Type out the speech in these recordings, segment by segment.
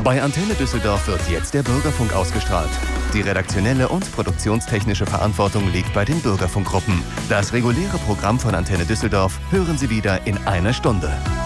Bei Antenne Düsseldorf wird jetzt der Bürgerfunk ausgestrahlt. Die redaktionelle und produktionstechnische Verantwortung liegt bei den Bürgerfunkgruppen. Das reguläre Programm von Antenne Düsseldorf hören Sie wieder in einer Stunde.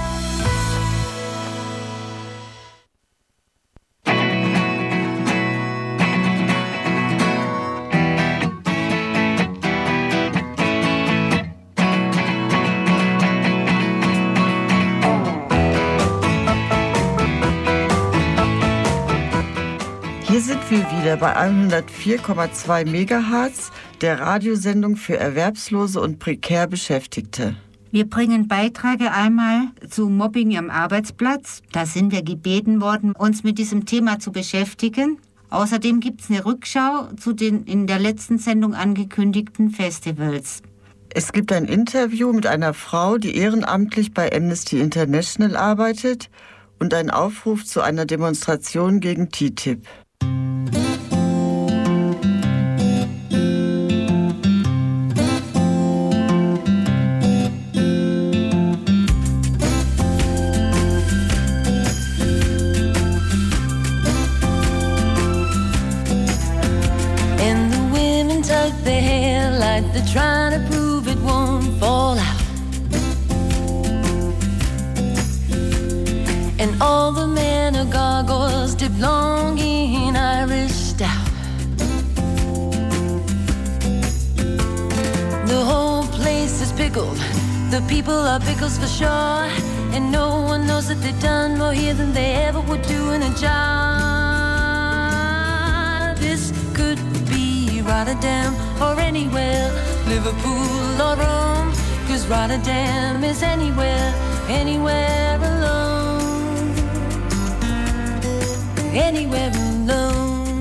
Hier sind wir wieder bei 104,2 MHz, der Radiosendung für Erwerbslose und prekär Beschäftigte. Wir bringen Beiträge einmal zu Mobbing am Arbeitsplatz. Da sind wir gebeten worden, uns mit diesem Thema zu beschäftigen. Außerdem gibt es eine Rückschau zu den in der letzten Sendung angekündigten Festivals. Es gibt ein Interview mit einer Frau, die ehrenamtlich bei Amnesty International arbeitet, und einen Aufruf zu einer Demonstration gegen TTIP. They're trying to prove it won't fall out. And all the men are gargoyles dipped long in Irish stout. The whole place is pickled, the people are pickles for sure. And no one knows that they've done more here than they ever would do in a job. This could be Rotterdam or anywhere, Liverpool or Rome, 'cause Rotterdam is anywhere, anywhere alone, anywhere alone.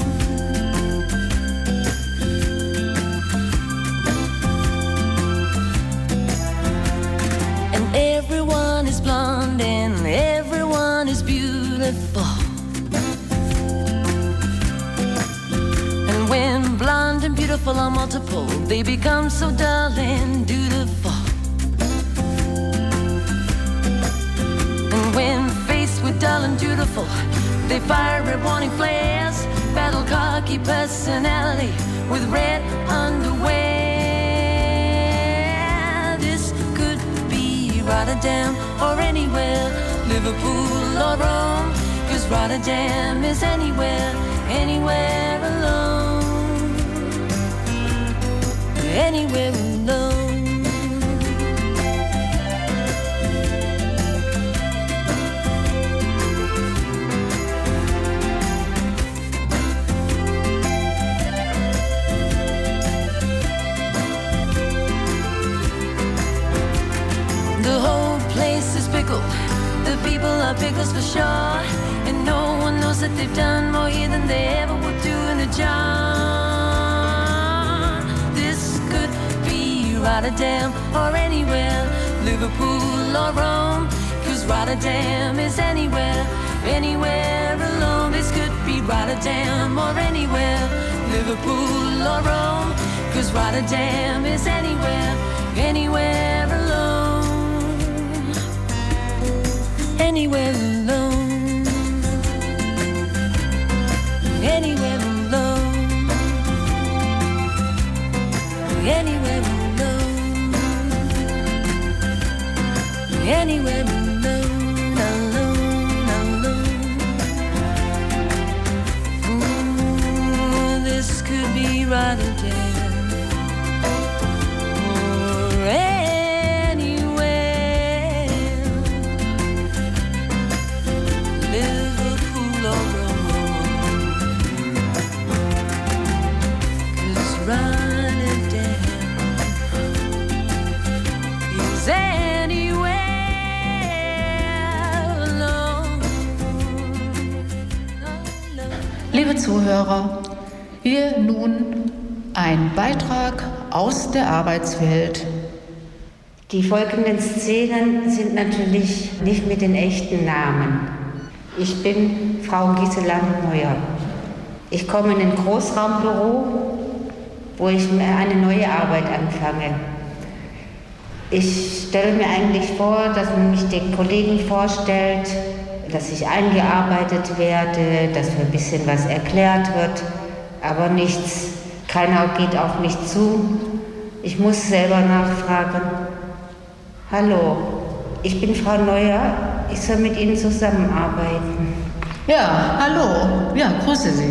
And everyone is blonde and everyone is beautiful. When blonde and beautiful are multiple, they become so dull and dutiful. And when faced with dull and dutiful, they fire red warning flares, battle cocky personality with red underwear. This could be Rotterdam or anywhere, Liverpool or Rome, 'cause Rotterdam is anywhere, anywhere alone, anywhere alone. The whole place is pickled, the people are pickles for sure. And no one knows that they've done more here than they ever would do in a job. This could be Rotterdam or anywhere, Liverpool or Rome, 'cause Rotterdam is anywhere, anywhere alone. This could be Rotterdam or anywhere, Liverpool or Rome, 'cause Rotterdam is anywhere, anywhere alone, anywhere alone, anywhere alone, anywhere alone, anywhere alone, alone, alone. Ooh, this could be Rotterdam or anywhere, Liverpool or Rotterdam is anywhere alone. Liebe Zuhörer, hier nun ein Beitrag aus der Arbeitswelt. Die folgenden Szenen sind natürlich nicht mit den echten Namen. Ich bin Frau Gisela Neuer. Ich komme in ein Großraumbüro, wo ich eine neue Arbeit anfange. Ich stelle mir eigentlich vor, dass man mich den Kollegen vorstellt, dass ich eingearbeitet werde, dass mir ein bisschen was erklärt wird, aber nichts. Keiner geht auf mich zu. Ich muss selber nachfragen. Hallo, ich bin Frau Neuer, ich soll mit Ihnen zusammenarbeiten. Ja, hallo. Ja, grüße Sie.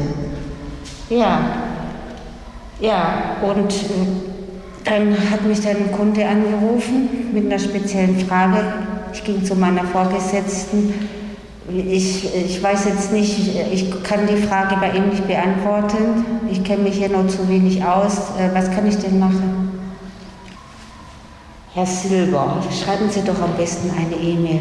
Ja, und dann hat mich dann ein Kunde angerufen mit einer speziellen Frage. Ich ging zu meiner Vorgesetzten. Ich weiß jetzt nicht, ich kann die Frage bei ihm nicht beantworten. Ich kenne mich hier noch zu wenig aus. Was kann ich denn machen? Herr Silber, schreiben Sie doch am besten eine E-Mail.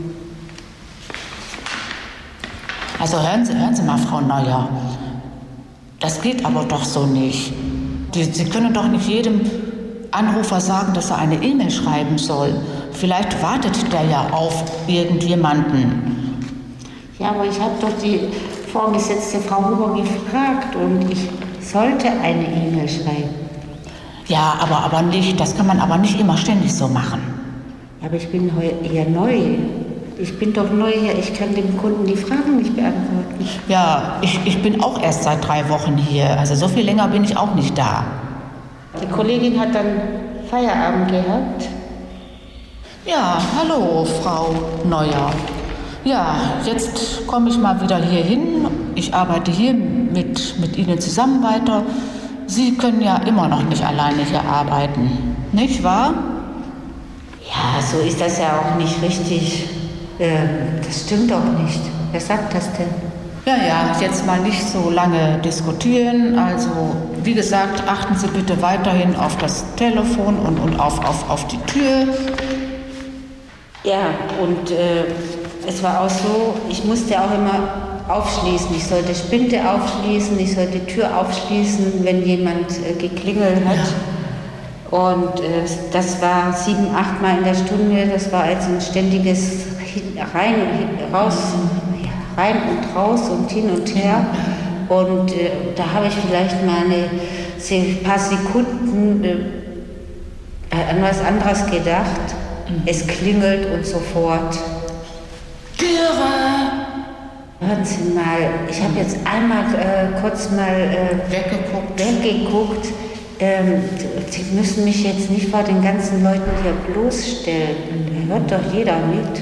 Also hören Sie mal, Frau Neuer. Das geht aber doch so nicht. Sie können doch nicht jedem Anrufer sagen, dass er eine E-Mail schreiben soll. Vielleicht wartet der ja auf irgendjemanden. Ja, aber ich habe doch die Vorgesetzte Frau Huber gefragt und ich sollte eine E-Mail schreiben. Ja, aber nicht, das kann man aber nicht immer ständig so machen. Aber ich bin hier neu. Ich bin doch neu hier, ich kann dem Kunden die Fragen nicht beantworten. Ja, ich bin auch erst seit 3 Wochen hier, also so viel länger bin ich auch nicht da. Die Kollegin hat dann Feierabend gehabt. Ja, hallo, Frau Neuer. Ja, jetzt komme ich mal wieder hier hin. Ich arbeite hier mit Ihnen zusammen weiter. Sie können ja immer noch nicht alleine hier arbeiten, nicht wahr? Ja, so ist das ja auch nicht richtig. Das stimmt doch nicht. Wer sagt das denn? Ja, jetzt mal nicht so lange diskutieren. Also, wie gesagt, achten Sie bitte weiterhin auf das Telefon und auf die Tür. Ja, und es war auch so, ich musste auch immer aufschließen. Ich sollte Spinte aufschließen, ich sollte die Tür aufschließen, wenn jemand geklingelt hat. Ja. Und das war 7, 8 Mal in der Stunde. Das war also ein ständiges rein und raus, rein und raus und hin und her. Und da habe ich vielleicht mal ein paar Sekunden an was anderes gedacht. Es klingelt und sofort. Türe! Hören Sie mal, ich habe jetzt einmal kurz mal weggeguckt. Sie müssen mich jetzt nicht vor den ganzen Leuten hier bloßstellen. Da hört doch jeder mit.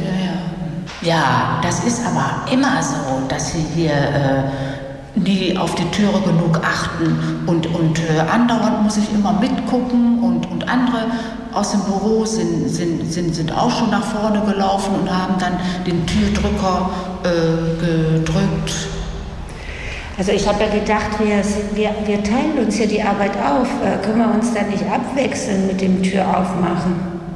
Ja, das ist aber immer so, dass Sie hier nie auf die Türe genug achten. Und andauernd muss ich immer mitgucken und andere aus dem Büro sind auch schon nach vorne gelaufen und haben dann den Türdrücker gedrückt. Also ich habe ja gedacht, wir teilen uns hier die Arbeit auf. Können wir uns dann nicht abwechseln mit dem Türaufmachen?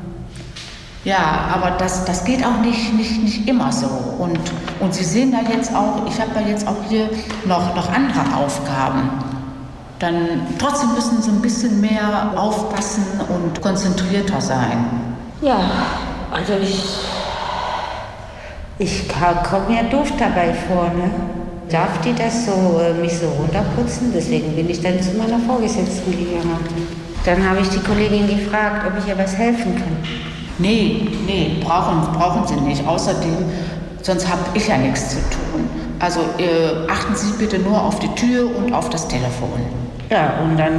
Ja, aber das geht auch nicht immer so. Und Sie sehen da jetzt auch, ich habe da jetzt auch hier noch andere Aufgaben. Dann trotzdem müssen Sie ein bisschen mehr aufpassen und konzentrierter sein. Ja, also ich komme mir doof dabei vor, ne? Darf die das so mich so runterputzen? Deswegen bin ich dann zu meiner Vorgesetzten gegangen. Dann habe ich die Kollegin gefragt, ob ich ihr was helfen kann. Nee, brauchen Sie nicht. Außerdem, sonst habe ich ja nichts zu tun. Also achten Sie bitte nur auf die Tür und auf das Telefon. Ja, und dann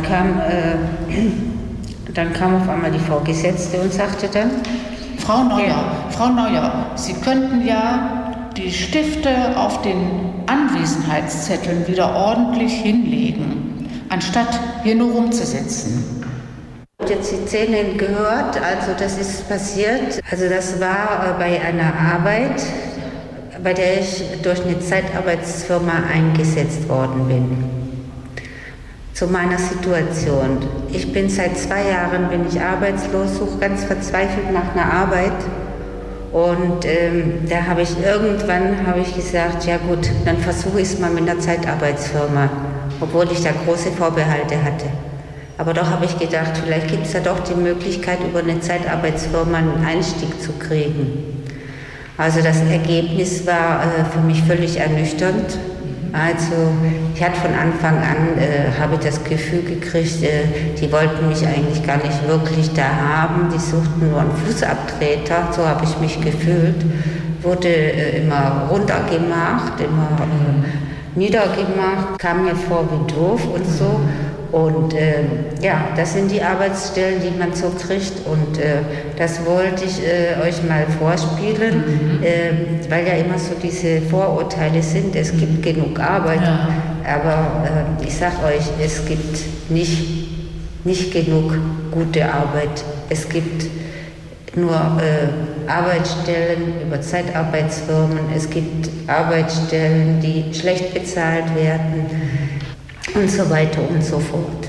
kam auf einmal die Vorgesetzte und sagte dann... Frau Neuer, Sie könnten ja die Stifte auf den Anwesenheitszetteln wieder ordentlich hinlegen, anstatt hier nur rumzusitzen. Ich habe jetzt die Szene gehört, also das ist passiert. Also das war bei einer Arbeit, bei der ich durch eine Zeitarbeitsfirma eingesetzt worden bin. Zu meiner Situation. Ich bin seit 2 Jahren arbeitslos, suche ganz verzweifelt nach einer Arbeit. Und da habe ich irgendwann gesagt, ja gut, dann versuche ich es mal mit einer Zeitarbeitsfirma, obwohl ich da große Vorbehalte hatte. Aber doch habe ich gedacht, vielleicht gibt es ja doch die Möglichkeit, über eine Zeitarbeitsfirma einen Einstieg zu kriegen. Also das Ergebnis war für mich völlig ernüchternd. Also ich hatte von Anfang an, habe ich das Gefühl gekriegt, die wollten mich eigentlich gar nicht wirklich da haben. Die suchten nur einen Fußabtreter, so habe ich mich gefühlt, wurde immer runtergemacht, immer niedergemacht, kam mir vor wie doof und so. Und das sind die Arbeitsstellen, die man so kriegt. Und das wollte ich euch mal vorspielen, weil ja immer so diese Vorurteile sind. Es gibt genug Arbeit, aber ich sag euch, es gibt nicht genug gute Arbeit. Es gibt nur Arbeitsstellen über Zeitarbeitsfirmen. Es gibt Arbeitsstellen, die schlecht bezahlt werden. Und so weiter und so fort.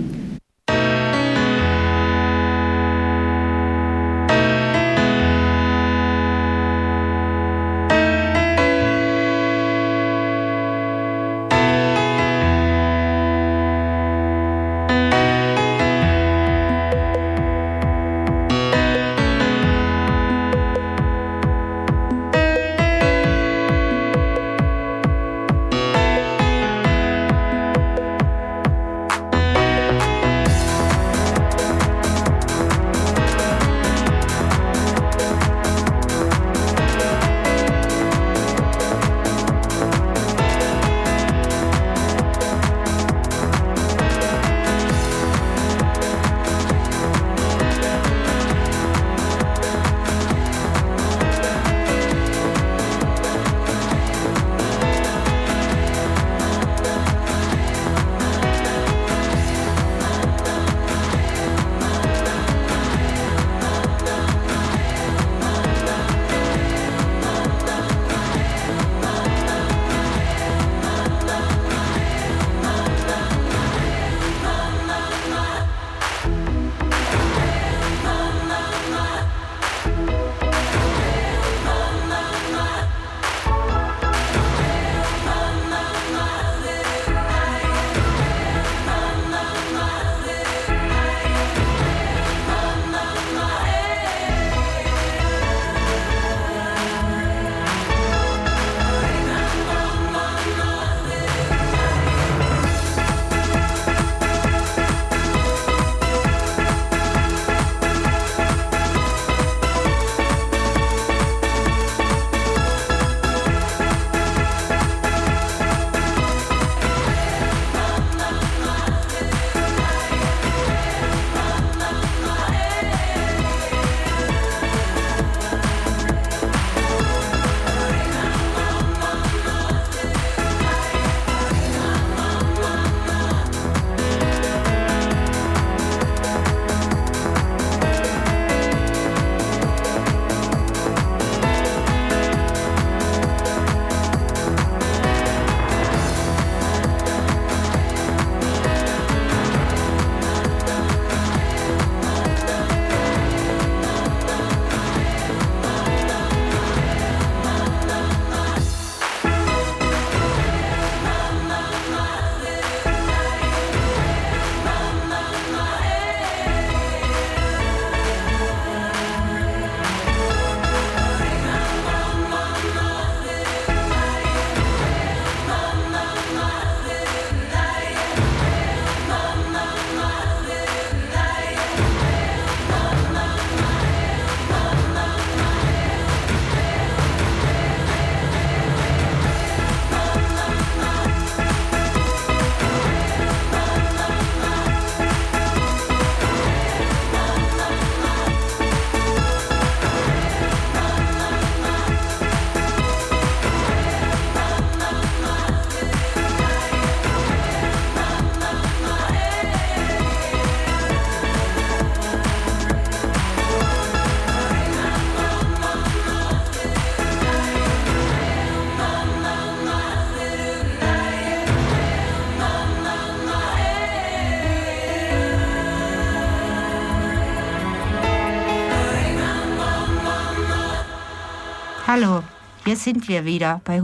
Hallo, hier sind wir wieder bei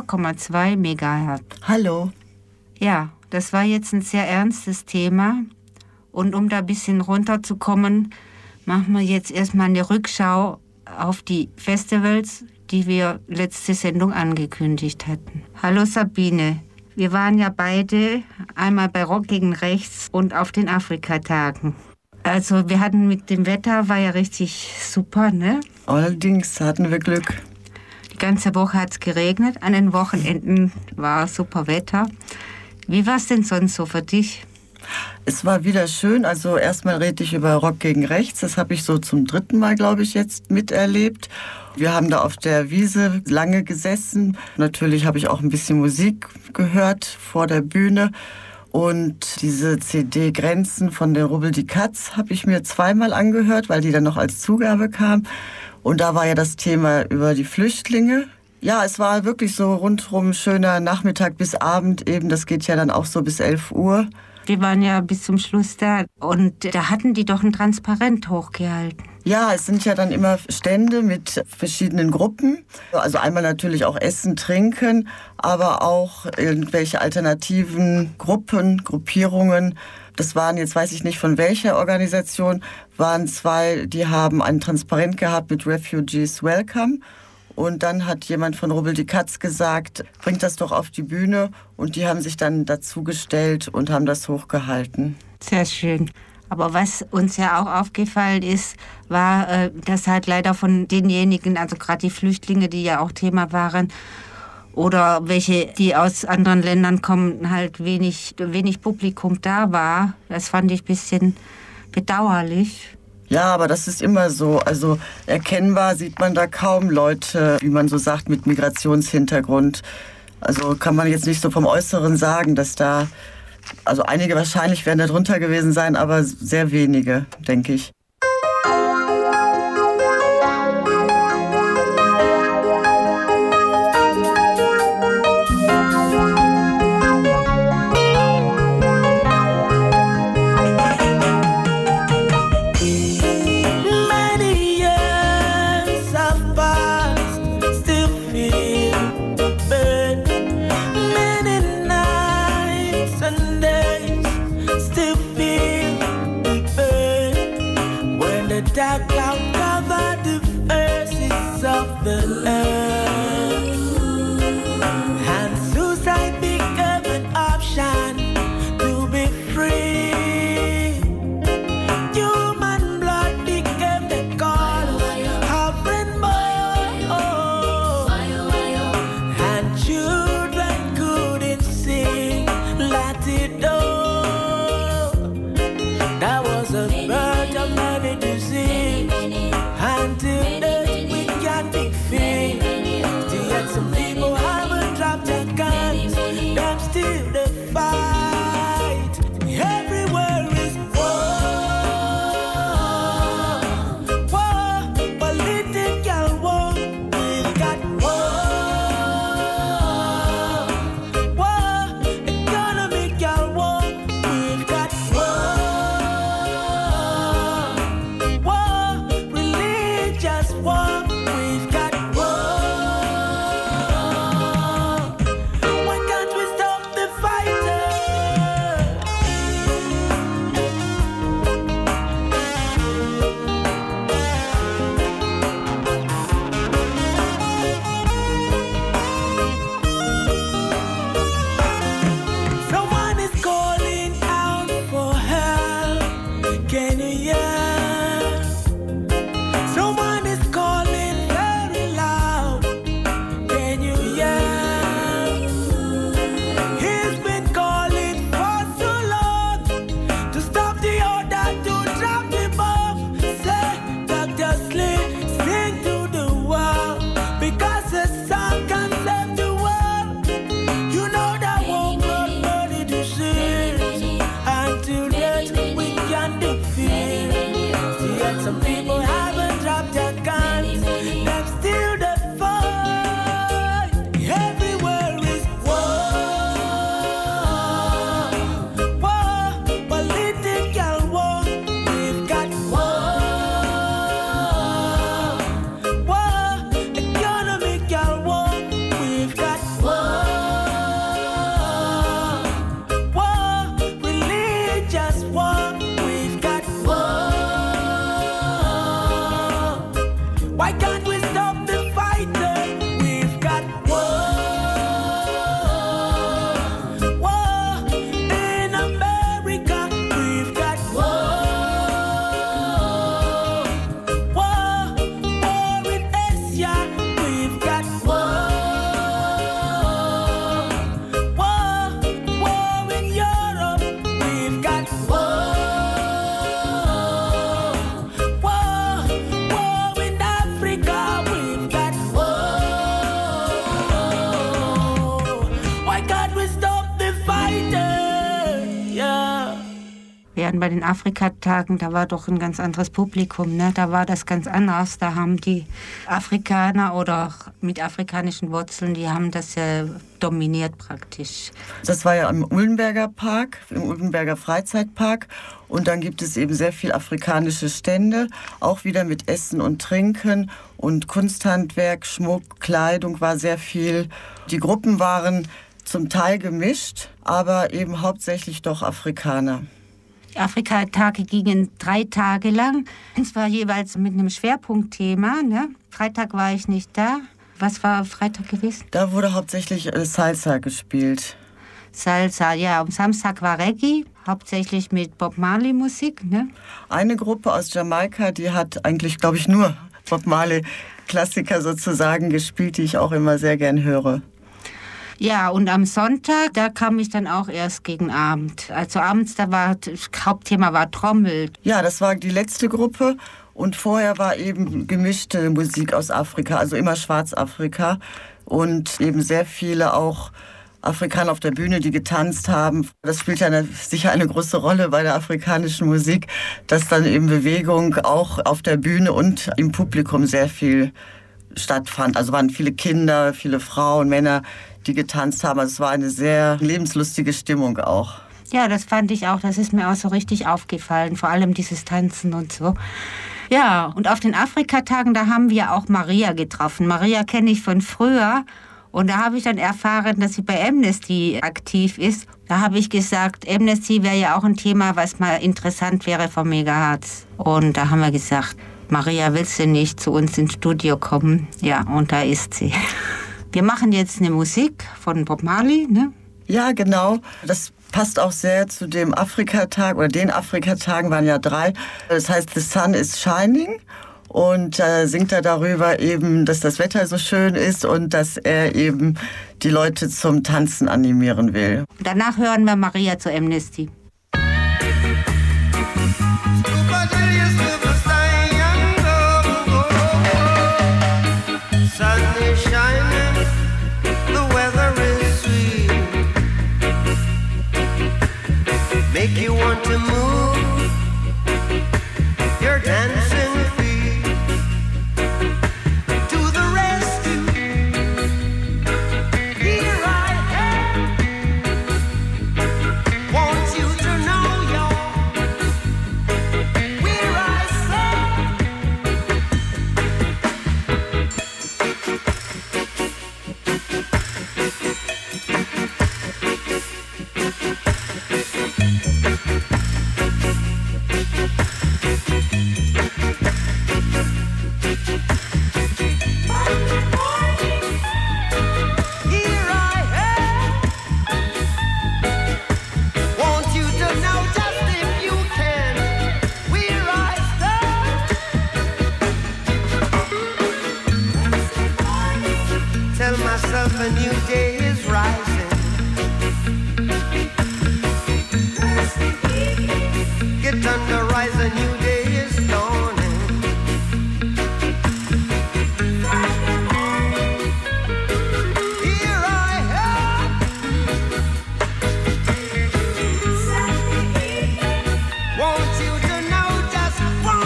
104,2 MHz. Hallo. Ja, das war jetzt ein sehr ernstes Thema. Und um da ein bisschen runterzukommen, machen wir jetzt erstmal eine Rückschau auf die Festivals, die wir letzte Sendung angekündigt hatten. Hallo Sabine, wir waren ja beide einmal bei Rock gegen Rechts und auf den Afrikatagen. Also wir hatten mit dem Wetter, war ja richtig super, ne? Allerdings hatten wir Glück. Die ganze Woche hat es geregnet, an den Wochenenden war super Wetter. Wie war es denn sonst so für dich? Es war wieder schön. Also erstmal rede ich über Rock gegen Rechts. Das habe ich so zum 3. Mal, glaube ich, jetzt miterlebt. Wir haben da auf der Wiese lange gesessen. Natürlich habe ich auch ein bisschen Musik gehört vor der Bühne. Und diese CD Grenzen von der Rubbel die Katz habe ich mir 2-mal angehört, weil die dann noch als Zugabe kam. Und da war ja das Thema über die Flüchtlinge. Ja, es war wirklich so rundherum schöner Nachmittag bis Abend eben. Das geht ja dann auch so bis 11 Uhr. Wir waren ja bis zum Schluss da und da hatten die doch ein Transparent hochgehalten. Ja, es sind ja dann immer Stände mit verschiedenen Gruppen. Also einmal natürlich auch Essen, Trinken, aber auch irgendwelche alternativen Gruppen, Gruppierungen. Das waren jetzt, weiß ich nicht von welcher Organisation, waren 2, die haben ein Transparent gehabt mit Refugees Welcome. Und dann hat jemand von Rubbel die Katz gesagt, bringt das doch auf die Bühne. Und die haben sich dann dazugestellt und haben das hochgehalten. Sehr schön. Aber was uns ja auch aufgefallen ist, war, dass halt leider von denjenigen, also gerade die Flüchtlinge, die ja auch Thema waren, oder welche, die aus anderen Ländern kommen, halt wenig Publikum da war. Das fand ich ein bisschen bedauerlich. Ja, aber das ist immer so. Also erkennbar sieht man da kaum Leute, wie man so sagt, mit Migrationshintergrund. Also kann man jetzt nicht so vom Äußeren sagen, dass da, also einige wahrscheinlich werden da drunter gewesen sein, aber sehr wenige, denke ich. Jahren bei den Afrikatagen, da war doch ein ganz anderes Publikum, ne? Da war das ganz anders. Da haben die Afrikaner oder mit afrikanischen Wurzeln, die haben das ja dominiert praktisch. Das war ja im Ullenberger Park, im Ullenberger Freizeitpark. Und dann gibt es eben sehr viel afrikanische Stände, auch wieder mit Essen und Trinken und Kunsthandwerk, Schmuck, Kleidung war sehr viel. Die Gruppen waren zum Teil gemischt, aber eben hauptsächlich doch Afrikaner. Die Afrika-Tage gingen 3 Tage lang. Und zwar jeweils mit einem Schwerpunktthema. Ne? Freitag war ich nicht da. Was war Freitag gewesen? Da wurde hauptsächlich Salsa gespielt. Salsa, ja. Am Samstag war Reggae, hauptsächlich mit Bob Marley Musik. Ne? Eine Gruppe aus Jamaika, die hat eigentlich, glaube ich, nur Bob Marley Klassiker sozusagen gespielt, die ich auch immer sehr gern höre. Ja, und am Sonntag, da kam ich dann auch erst gegen Abend. Also abends, da war das Hauptthema war Trommel. Ja, das war die letzte Gruppe und vorher war eben gemischte Musik aus Afrika, also immer Schwarzafrika und eben sehr viele auch Afrikaner auf der Bühne, die getanzt haben. Das spielt ja sicher eine große Rolle bei der afrikanischen Musik, dass dann eben Bewegung auch auf der Bühne und im Publikum sehr viel stattfand. Also waren viele Kinder, viele Frauen, Männer, die getanzt haben. Also es war eine sehr lebenslustige Stimmung auch. Ja, das fand ich auch. Das ist mir auch so richtig aufgefallen. Vor allem dieses Tanzen und so. Ja, und auf den Afrikatagen, da haben wir auch Maria getroffen. Maria kenne ich von früher. Und da habe ich dann erfahren, dass sie bei Amnesty aktiv ist. Da habe ich gesagt, Amnesty wäre ja auch ein Thema, was mal interessant wäre von Megahertz. Und da haben wir gesagt, Maria, willst du nicht zu uns ins Studio kommen? Ja, und da ist sie. Wir machen jetzt eine Musik von Bob Marley, ne? Ja, genau. Das passt auch sehr zu dem Afrikatag, oder den Afrikatagen waren ja 3. Das heißt, The Sun is Shining. Und singt er darüber eben, dass das Wetter so schön ist und dass er eben die Leute zum Tanzen animieren will. Danach hören wir Maria zu Amnesty. Make you want to move your dancing feet to the rescue. Here I am. Want you to know where I a new day is rising. Get on the rise, a new day is dawning. Here I am. Want you to know just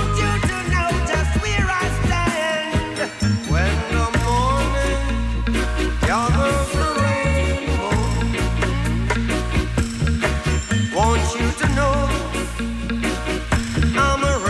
where I stand. When the morning gathers the rainbow, want you to know I'm a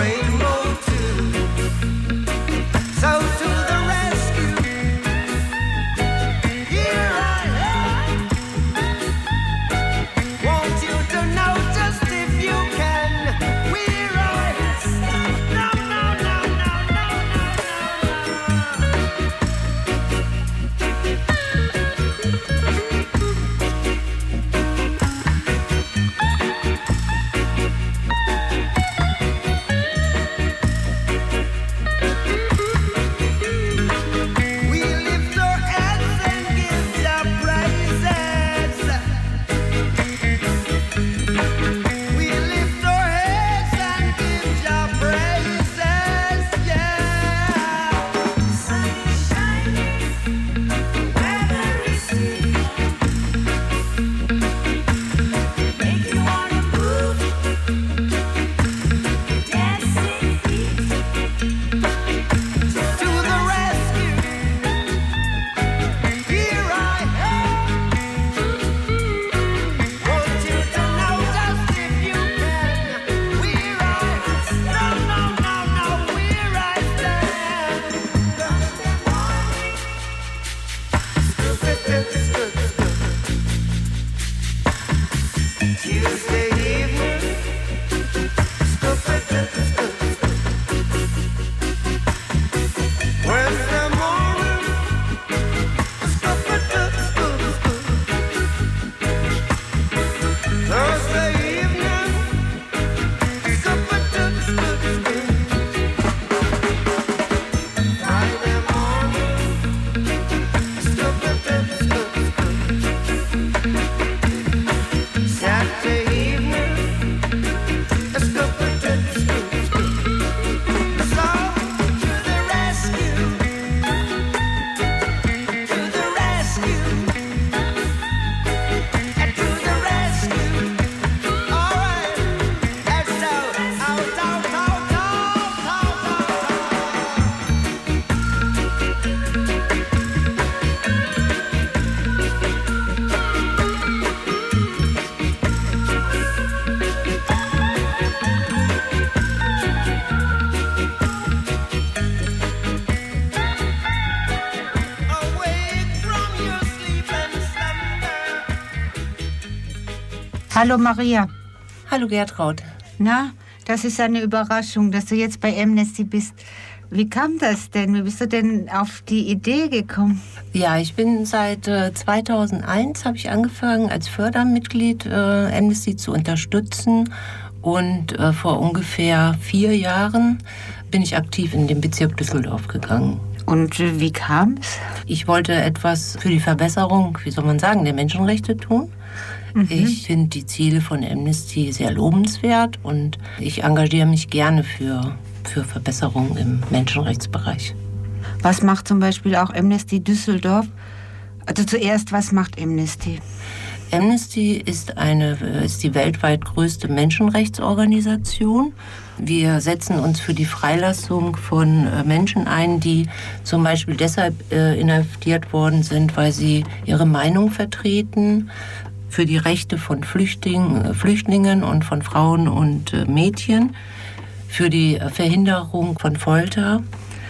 Hallo Maria. Hallo Gertraud. Na, das ist eine Überraschung, dass du jetzt bei Amnesty bist. Wie kam das denn? Wie bist du denn auf die Idee gekommen? Ja, ich bin seit 2001 habe ich angefangen, als Fördermitglied Amnesty zu unterstützen. Und vor ungefähr 4 Jahren bin ich aktiv in den Bezirk Düsseldorf gegangen. Und wie kam es? Ich wollte etwas für die Verbesserung, wie soll man sagen, der Menschenrechte tun. Ich finde die Ziele von Amnesty sehr lobenswert und ich engagiere mich gerne für Verbesserungen im Menschenrechtsbereich. Was macht zum Beispiel auch Amnesty Düsseldorf? Also zuerst, was macht Amnesty? Amnesty ist die weltweit größte Menschenrechtsorganisation. Wir setzen uns für die Freilassung von Menschen ein, die zum Beispiel deshalb inhaftiert worden sind, weil sie ihre Meinung vertreten, für die Rechte von Flüchtlingen und von Frauen und Mädchen, für die Verhinderung von Folter,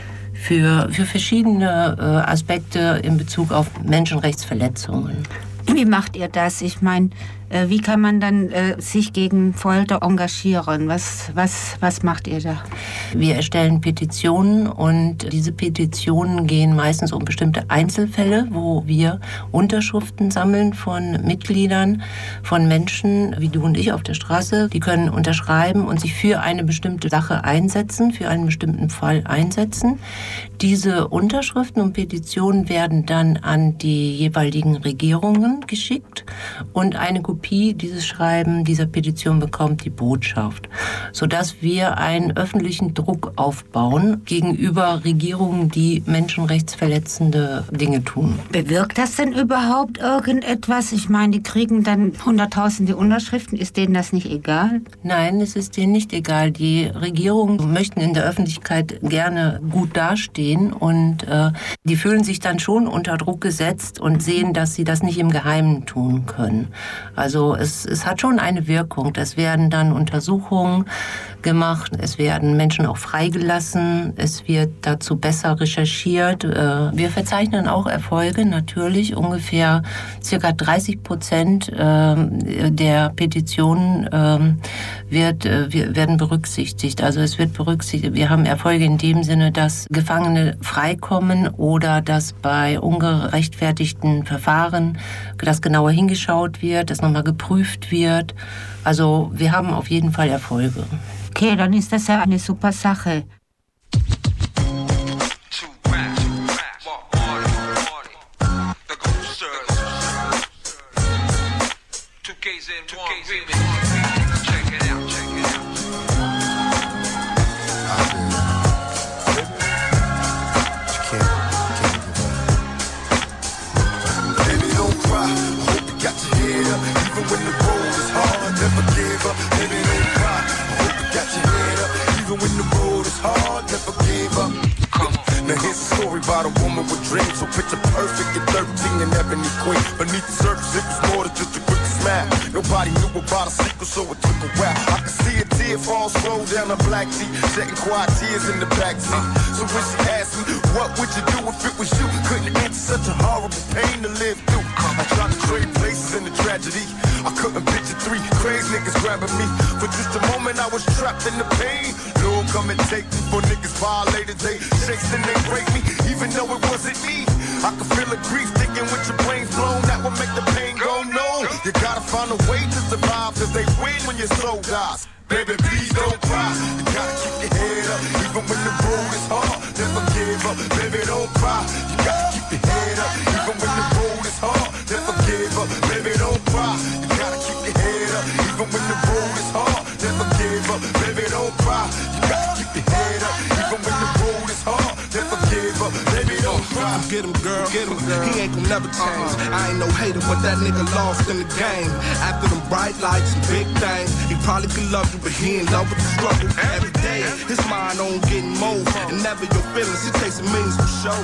für verschiedene Aspekte in Bezug auf Menschenrechtsverletzungen. Wie macht ihr das? Ich meine, wie kann man dann sich gegen Folter engagieren? Was macht ihr da? Wir erstellen Petitionen und diese Petitionen gehen meistens um bestimmte Einzelfälle, wo wir Unterschriften sammeln von Mitgliedern, von Menschen wie du und ich auf der Straße. Die können unterschreiben und sich für eine bestimmte Sache einsetzen, für einen bestimmten Fall einsetzen. Diese Unterschriften und Petitionen werden dann an die jeweiligen Regierungen geschickt und eine Kopie dieses Schreiben, dieser Petition bekommt die Botschaft, sodass wir einen öffentlichen Druck aufbauen gegenüber Regierungen, die menschenrechtsverletzende Dinge tun. Bewirkt das denn überhaupt irgendetwas? Ich meine, die kriegen dann hunderttausende Unterschriften. Ist denen das nicht egal? Nein, es ist denen nicht egal. Die Regierungen möchten in der Öffentlichkeit gerne gut dastehen und die fühlen sich dann schon unter Druck gesetzt und sehen, dass sie das nicht im Geheimen tun können. Also es hat schon eine Wirkung. Es werden dann Untersuchungen gemacht, es werden Menschen auch freigelassen, es wird dazu besser recherchiert. Wir verzeichnen auch Erfolge, natürlich. Ungefähr ca. 30% der Petitionen werden berücksichtigt. Also es wird berücksichtigt. Wir haben Erfolge in dem Sinne, dass Gefangene freikommen oder dass bei ungerechtfertigten Verfahren das genauer hingeschaut wird, das nochmal geprüft wird. Also wir haben auf jeden Fall Erfolge. Okay, dann ist das ja eine super Sache. About a woman with dreams, so picture perfect at 13 and ebony queen. Beneath the surface, it was more than just a quick smack. Nobody knew about a secret, so it took a while. I could see a tear fall slow down her black tee, shedding quiet tears in the backseat. So when she asked me, what would you do if it was you? Couldn't answer such a horrible pain to live through. I tried to trade places in the tragedy. I couldn't picture 3 crazy niggas grabbing me. For just a moment, I was trapped in the pain. Lord, come and take me for niggas violated. They chase and they break me, even though it wasn't me. I could feel the grief thinking with your brains blown. That would make the pain go no. You gotta find a way to survive, cause they win when your soul dies. Baby, please don't cry. You gotta keep your head up, even when the road is hard. Never give up, baby, don't cry. You gotta keep your head up, even when the road is hard. Never give up, baby, don't cry. You gotta keep your head up, even when the road is hard. Never give up, baby, don't cry. You gotta keep your head up, even when the road is hard. Never give up, baby, don't cry. Get him, girl, get him, girl. He ain't gon' never change. I ain't no hater, but that nigga lost in the game. After them bright lights and big things, he probably could love you, but he in love with the struggle. Every day, his mind on getting more. And never your feelings, he chasing millions for sure.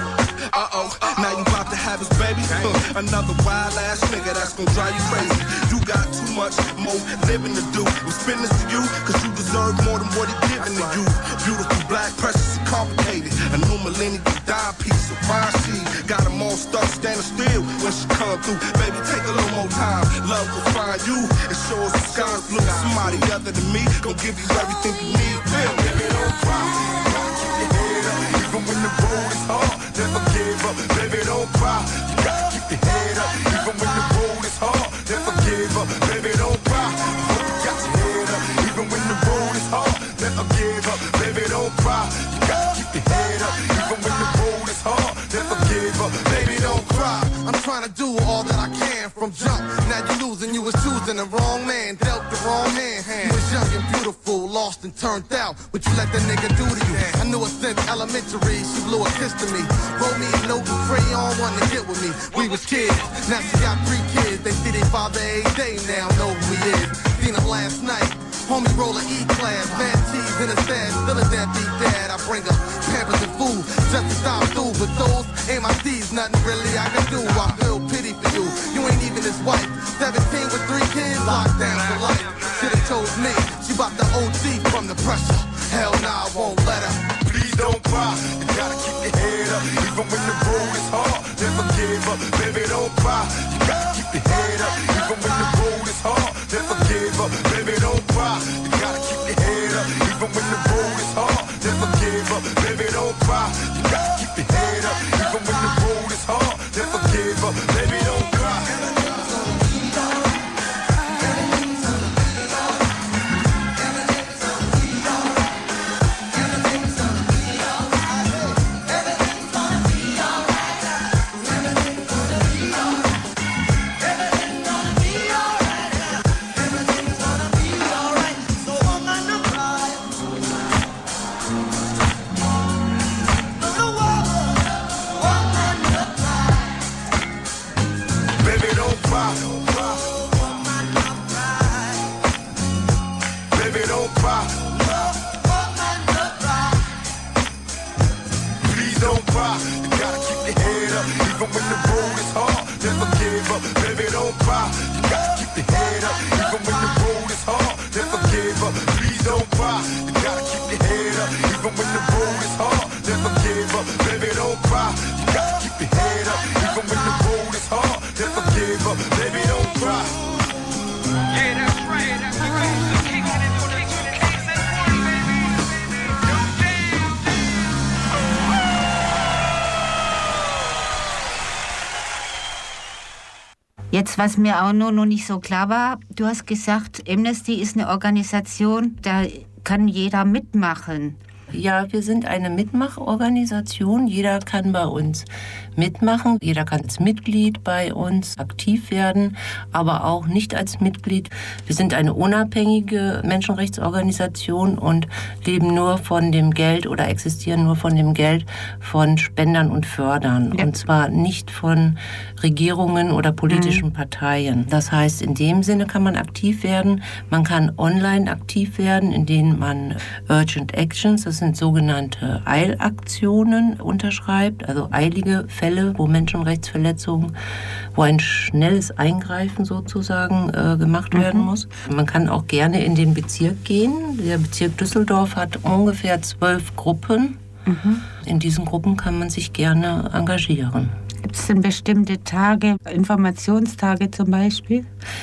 Now you about to have his baby. Another wild ass nigga that's gon' drive you crazy. You got too much more living to do. I'm spinning this to you, cause you deserve more than what he giving to you. Beautiful, black, precious, and complicated. A new millennium dime piece of fine seed. Got him I'm on stuck standing still when she come through. Baby, take a little more time. Love will find you. It shows the sky's blue. Somebody other than me gon' give you everything you need. Feel me? Baby, don't cry. You gotta keep your head up. Even when the road is hard, never give up. Baby, don't cry. You gotta keep your head up. Even when the road is hard, never give up. Baby, don't cry. You got your head up. Even when the road is hard, never give up. Baby, don't cry. You gotta keep your head up. Even when the road is hard, never give up. Baby, don't cry. I'm trying to do all that I can from jump. Now you losing, you was choosing the wrong man, dealt the wrong hand. You was young and beautiful, lost and turned out. What you let that nigga do to you? I knew her since elementary, she blew a kiss to me. Wrote me a note and crayon, wanted to get with me. We was kids, now she got 3 kids. They see their father every day now, know who he is. Seen him last night. Homie roll a E-class, mad cheese in his stash, still a deadbeat dad. I bring up Pampers and food, just to stop through. But those ain't my C's, nothing really I can do. I feel pity for you, you ain't even his wife. 17 with 3 kids, locked down for life. Should've told me, she bout the OT from the pressure. Hell nah, I won't let her. Please don't cry, you gotta keep your head up. Even when the road is hard, never give up. Baby, don't cry, you gotta keep your head up. Even when the road is hard, never give up. Baby, don't cry, you gotta keep your head up. Even when the road is hard, never give up. Baby, don't cry, you gotta keep your head up. Even when the road is hard, never give up. Baby, don't cry. Jetzt, was mir auch noch nicht so klar war, du hast gesagt, Amnesty ist eine Organisation, da kann jeder mitmachen. Ja, wir sind eine Mitmachorganisation. Jeder kann bei uns mitmachen. Jeder kann als Mitglied bei uns aktiv werden, aber auch nicht als Mitglied. Wir sind eine unabhängige Menschenrechtsorganisation und leben nur von dem Geld oder existieren nur von dem Geld von Spendern und Fördern. Ja. Und zwar nicht von Regierungen oder politischen Parteien. Das heißt, in dem Sinne kann man aktiv werden. Man kann online aktiv werden, indem man Urgent Actions, das sind sogenannte Eilaktionen, unterschreibt, also eilige Fälle, wo Menschenrechtsverletzungen, wo ein schnelles Eingreifen sozusagen gemacht werden muss. Man kann auch gerne in den Bezirk gehen. Der Bezirk Düsseldorf hat ungefähr 12 Gruppen. In diesen Gruppen kann man sich gerne engagieren. Gibt es denn bestimmte Tage, Informationstage zum Beispiel?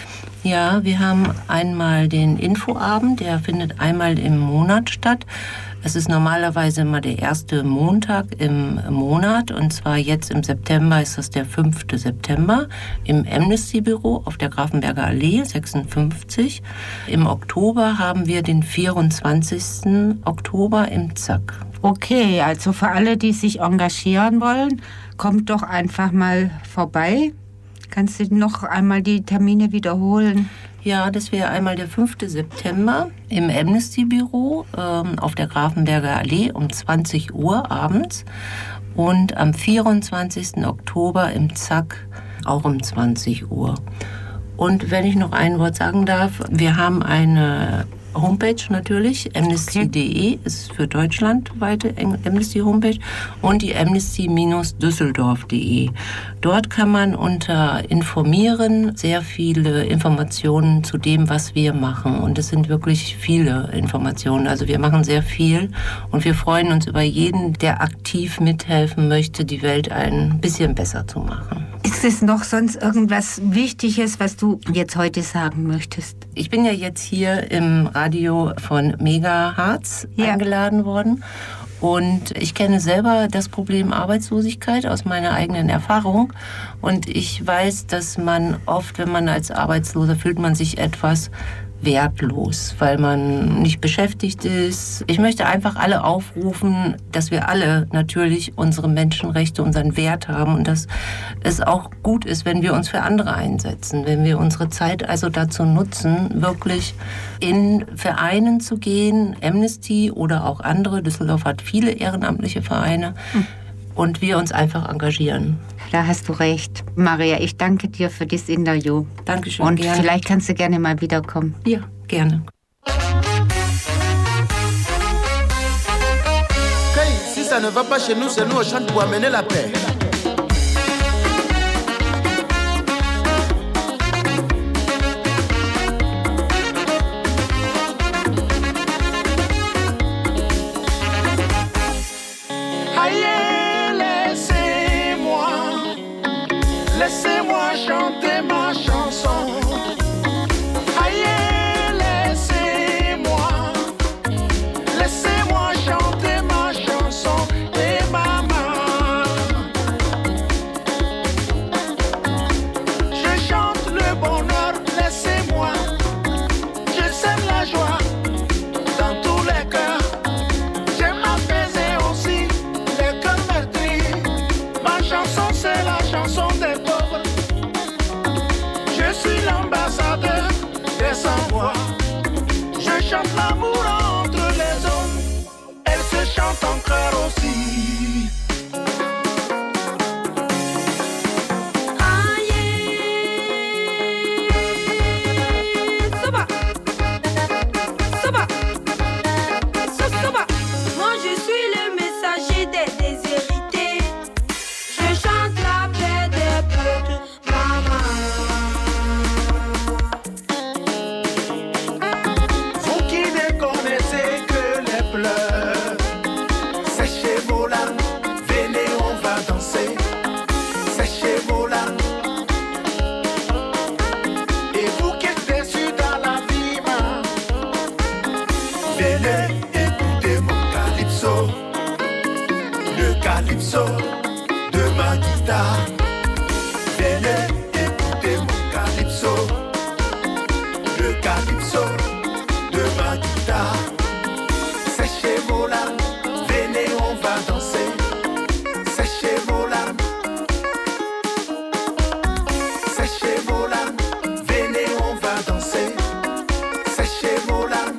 Ja, wir haben einmal den Infoabend, der findet einmal im Monat statt. Es ist normalerweise immer der erste Montag im Monat und zwar jetzt im September ist das der 5. September im Amnesty-Büro auf der Grafenberger Allee 56. Im Oktober haben wir den 24. Oktober im Zack. Okay, also für alle, die sich engagieren wollen, kommt doch einfach mal vorbei. Kannst du noch einmal die Termine wiederholen? Ja, das wäre einmal der 5. September im Amnesty-Büro auf der Grafenberger Allee um 20 Uhr abends und am 24. Oktober im Zack auch um 20 Uhr. Und wenn ich noch ein Wort sagen darf, wir haben eine Homepage natürlich, amnesty.de ist für deutschlandweite Amnesty-Homepage und die amnesty-düsseldorf.de. Dort kann man unter Informieren sehr viele Informationen zu dem, was wir machen. Und es sind wirklich viele Informationen. Also wir machen sehr viel und wir freuen uns über jeden, der aktiv mithelfen möchte, die Welt ein bisschen besser zu machen. Ist es noch sonst irgendwas Wichtiges, was du jetzt heute sagen möchtest? Ich bin ja jetzt hier im Radio von Megahertz eingeladen worden. Und ich kenne selber das Problem Arbeitslosigkeit aus meiner eigenen Erfahrung. Und ich weiß, dass man oft, wenn man als Arbeitsloser fühlt, man sich etwas wertlos, weil man nicht beschäftigt ist. Ich möchte einfach alle aufrufen, dass wir alle natürlich unsere Menschenrechte, unseren Wert haben und dass es auch gut ist, wenn wir uns für andere einsetzen, wenn wir unsere Zeit also dazu nutzen, wirklich in Vereinen zu gehen, Amnesty oder auch andere. Düsseldorf hat viele ehrenamtliche Vereine. Und wir uns einfach engagieren. Da hast du recht. Maria, ich danke dir für das Interview. Dankeschön. Und gerne. Vielleicht kannst du gerne mal wiederkommen. Ja, gerne. Okay, si ça ne va pas chez nous, c'est nous on chante pour amener la paix. Laissez-moi chanter ma chanson. Aïe, laissez-moi chanter ma chanson. Et maman, je chante le bonheur, laissez-moi. Je sème la joie dans tous les cœurs. J'aime apaiser aussi les cœurs meurtris. Ma chanson, c'est la chanson des pauvres. Je suis l'ambassadeur des sans-voix. Je chante l'amour entre les hommes. Elle se chante en chœur aussi. Moi je suis le messager des déshérités. Je chante la paix des peuples, maman. Vous qui ne connaissez que les pleurs, séchez vos larmes, venez on va danser. Séchez vos larmes. Et vous qui êtes déçus dans la vie, venez écouter mon calypso. Le calypso de ma guitare. Venez écouter mon calypso. Le calypso de ma guitare. Séchez vos larmes, venez on va danser. Séchez vos larmes. Séchez vos larmes, venez on va danser. Séchez vos larmes.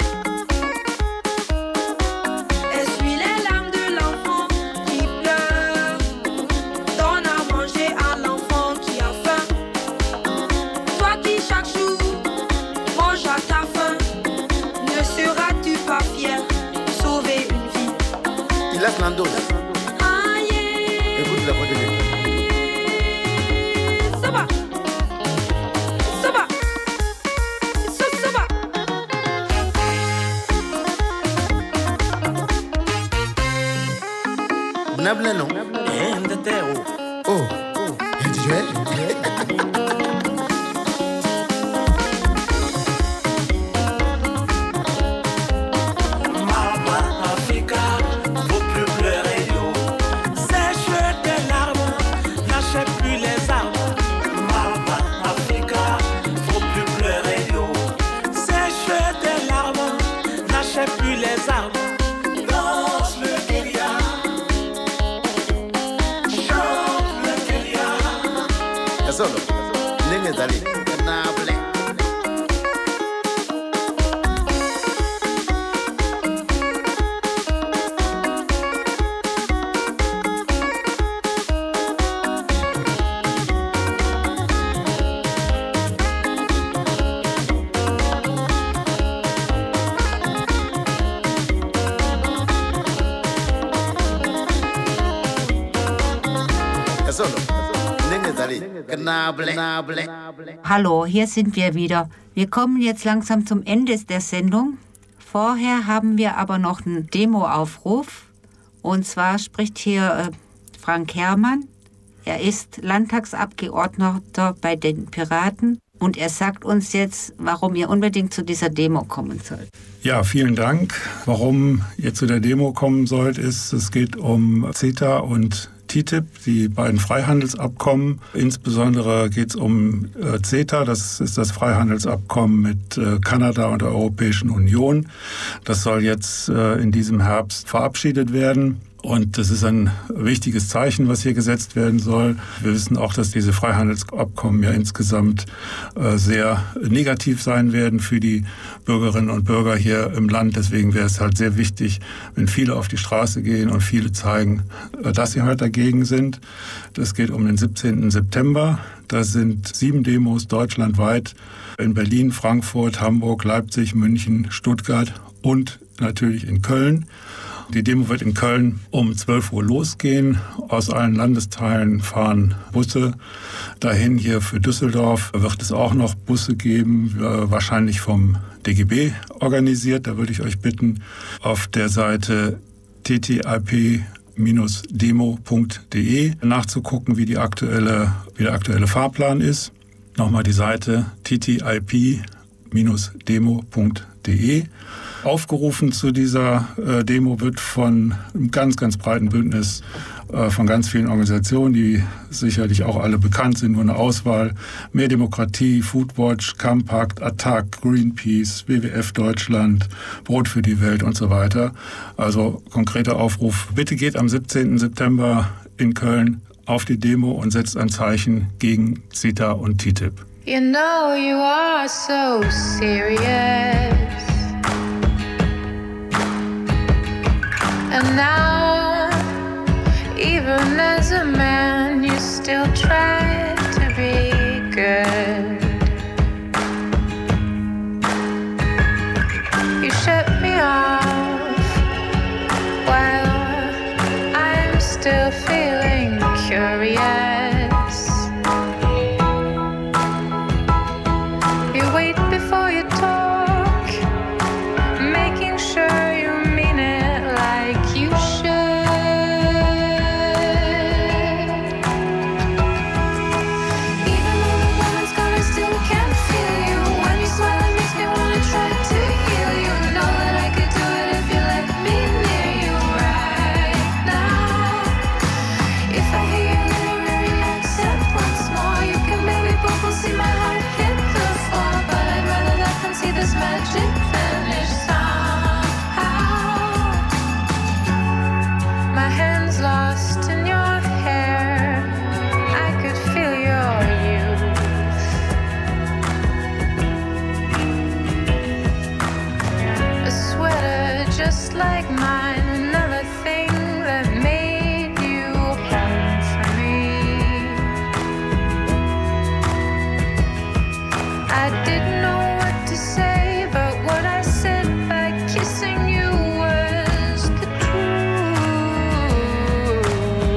Essuie les larmes de l'enfant qui pleure. Donne à manger à l'enfant qui a faim. Toi qui chaque jour mange à ta faim, ne seras-tu pas fier de sauver une vie? Il laisse l'endos. Aïe, Écoute la voix de l'école. Soba, Soba, Soba. Nable non. Oh, Joël. Mama Africa, faut plus pleurer yo. Sèche tes larmes, n'achète plus les armes. Mama Africa, faut plus pleurer yo. Sèche tes larmes, n'achète plus les armes. Danse le guérilla, chante le guérilla. Solo. Nene zali. Nable. Hallo, hier sind wir wieder. Wir kommen jetzt langsam zum Ende der Sendung. Vorher haben wir aber noch einen Demo-Aufruf. Und zwar spricht hier Frank Herrmann. Er ist Landtagsabgeordneter bei den Piraten. Und er sagt uns jetzt, warum ihr unbedingt zu dieser Demo kommen sollt. Ja, vielen Dank. Warum ihr zu der Demo kommen sollt, ist, es geht um CETA und TTIP, die beiden Freihandelsabkommen. Insbesondere geht es um CETA, das ist das Freihandelsabkommen mit Kanada und der Europäischen Union. Das soll jetzt in diesem Herbst verabschiedet werden. Und das ist ein wichtiges Zeichen, was hier gesetzt werden soll. Wir wissen auch, dass diese Freihandelsabkommen ja insgesamt sehr negativ sein werden für die Bürgerinnen und Bürger hier im Land. Deswegen wäre es halt sehr wichtig, wenn viele auf die Straße gehen und viele zeigen, dass sie halt dagegen sind. Das geht um den 17. September. Da sind 7 Demos deutschlandweit in Berlin, Frankfurt, Hamburg, Leipzig, München, Stuttgart und natürlich in Köln. Die Demo wird in Köln um 12 Uhr losgehen. Aus allen Landesteilen fahren Busse dahin. Hier für Düsseldorf wird es auch noch Busse geben, wahrscheinlich vom DGB organisiert. Da würde ich euch bitten, auf der Seite ttip-demo.de nachzugucken, wie der aktuelle Fahrplan ist. Nochmal die Seite ttip-demo.de. Aufgerufen zu dieser Demo wird von einem ganz, ganz breiten Bündnis von ganz vielen Organisationen, die sicherlich auch alle bekannt sind, nur eine Auswahl. Mehr Demokratie, Foodwatch, Campact, Attac, Greenpeace, WWF Deutschland, Brot für die Welt und so weiter. Also konkreter Aufruf, bitte geht am 17. September in Köln auf die Demo und setzt ein Zeichen gegen CETA und TTIP. You know you are so serious. And now, even as a man, you still try to be good. You shut me off while I'm still feeling curious. You wait before you talk, making sure you mean it like you should. Even though the moment's gone, I still can't feel you. When you smile, it makes me wanna try to heal you. Know that I could do it if you let me near you right now. If I hear your literary accent once more, you can maybe both will see my heart hit the floor. But I'd rather that than see this magic vanish somehow. My hands lost in your hair, I could feel your youth. A sweater just like mine, another thing that made you home for me. I didn't know what to say, but what I said by kissing you was the truth.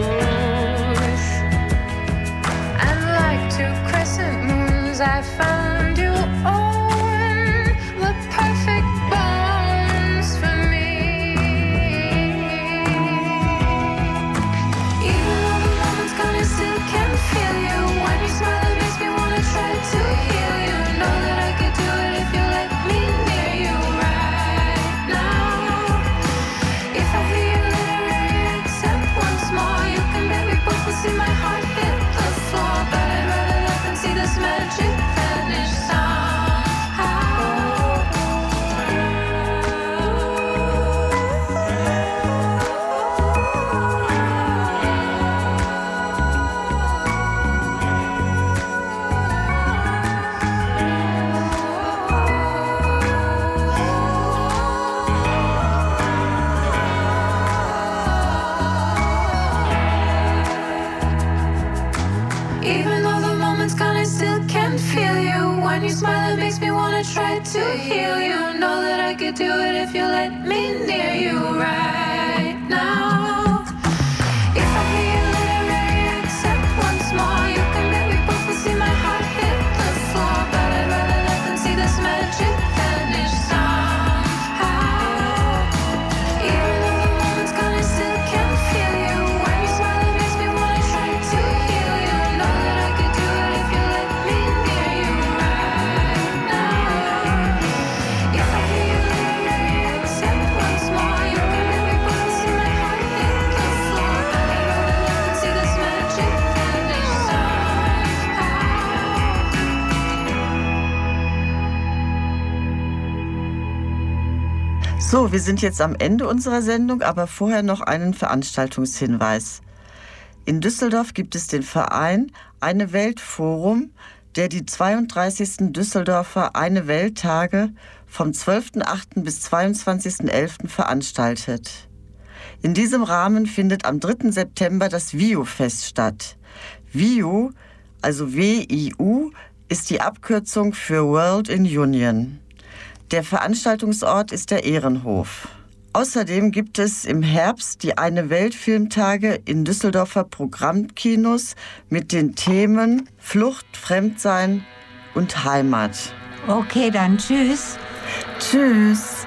And like 2 crescent moons, I found you on the perfect bones for me. Even though the moment's gone, I still can feel you. When you smile, it makes me wanna try to heal you. Know that I could do it if you let me near you right now. If I hear your literary accent once more, you can bet we both will see my heart hit the floor. But I'd rather that than see this magic vanish Even though the moment's gone, I still can feel you. When you smile, it makes me wanna try to heal you. Know that I could do it if you let me near you right now. If I hear your literary accent once more, you can bet we both will So, wir sind jetzt am Ende unserer Sendung, aber vorher noch einen Veranstaltungshinweis. In Düsseldorf gibt es den Verein Eine Welt Forum, der die 32. Düsseldorfer Eine Welt Tage vom 12.08. bis 22.11. veranstaltet. In diesem Rahmen findet am 3. September das WIU-Fest statt. WIU, also W-I-U, ist die Abkürzung für World in Union. Der Veranstaltungsort ist der Ehrenhof. Außerdem gibt es im Herbst die Eine Welt Filmtage in Düsseldorfer Programmkinos mit den Themen Flucht, Fremdsein und Heimat. Okay, dann tschüss. Tschüss.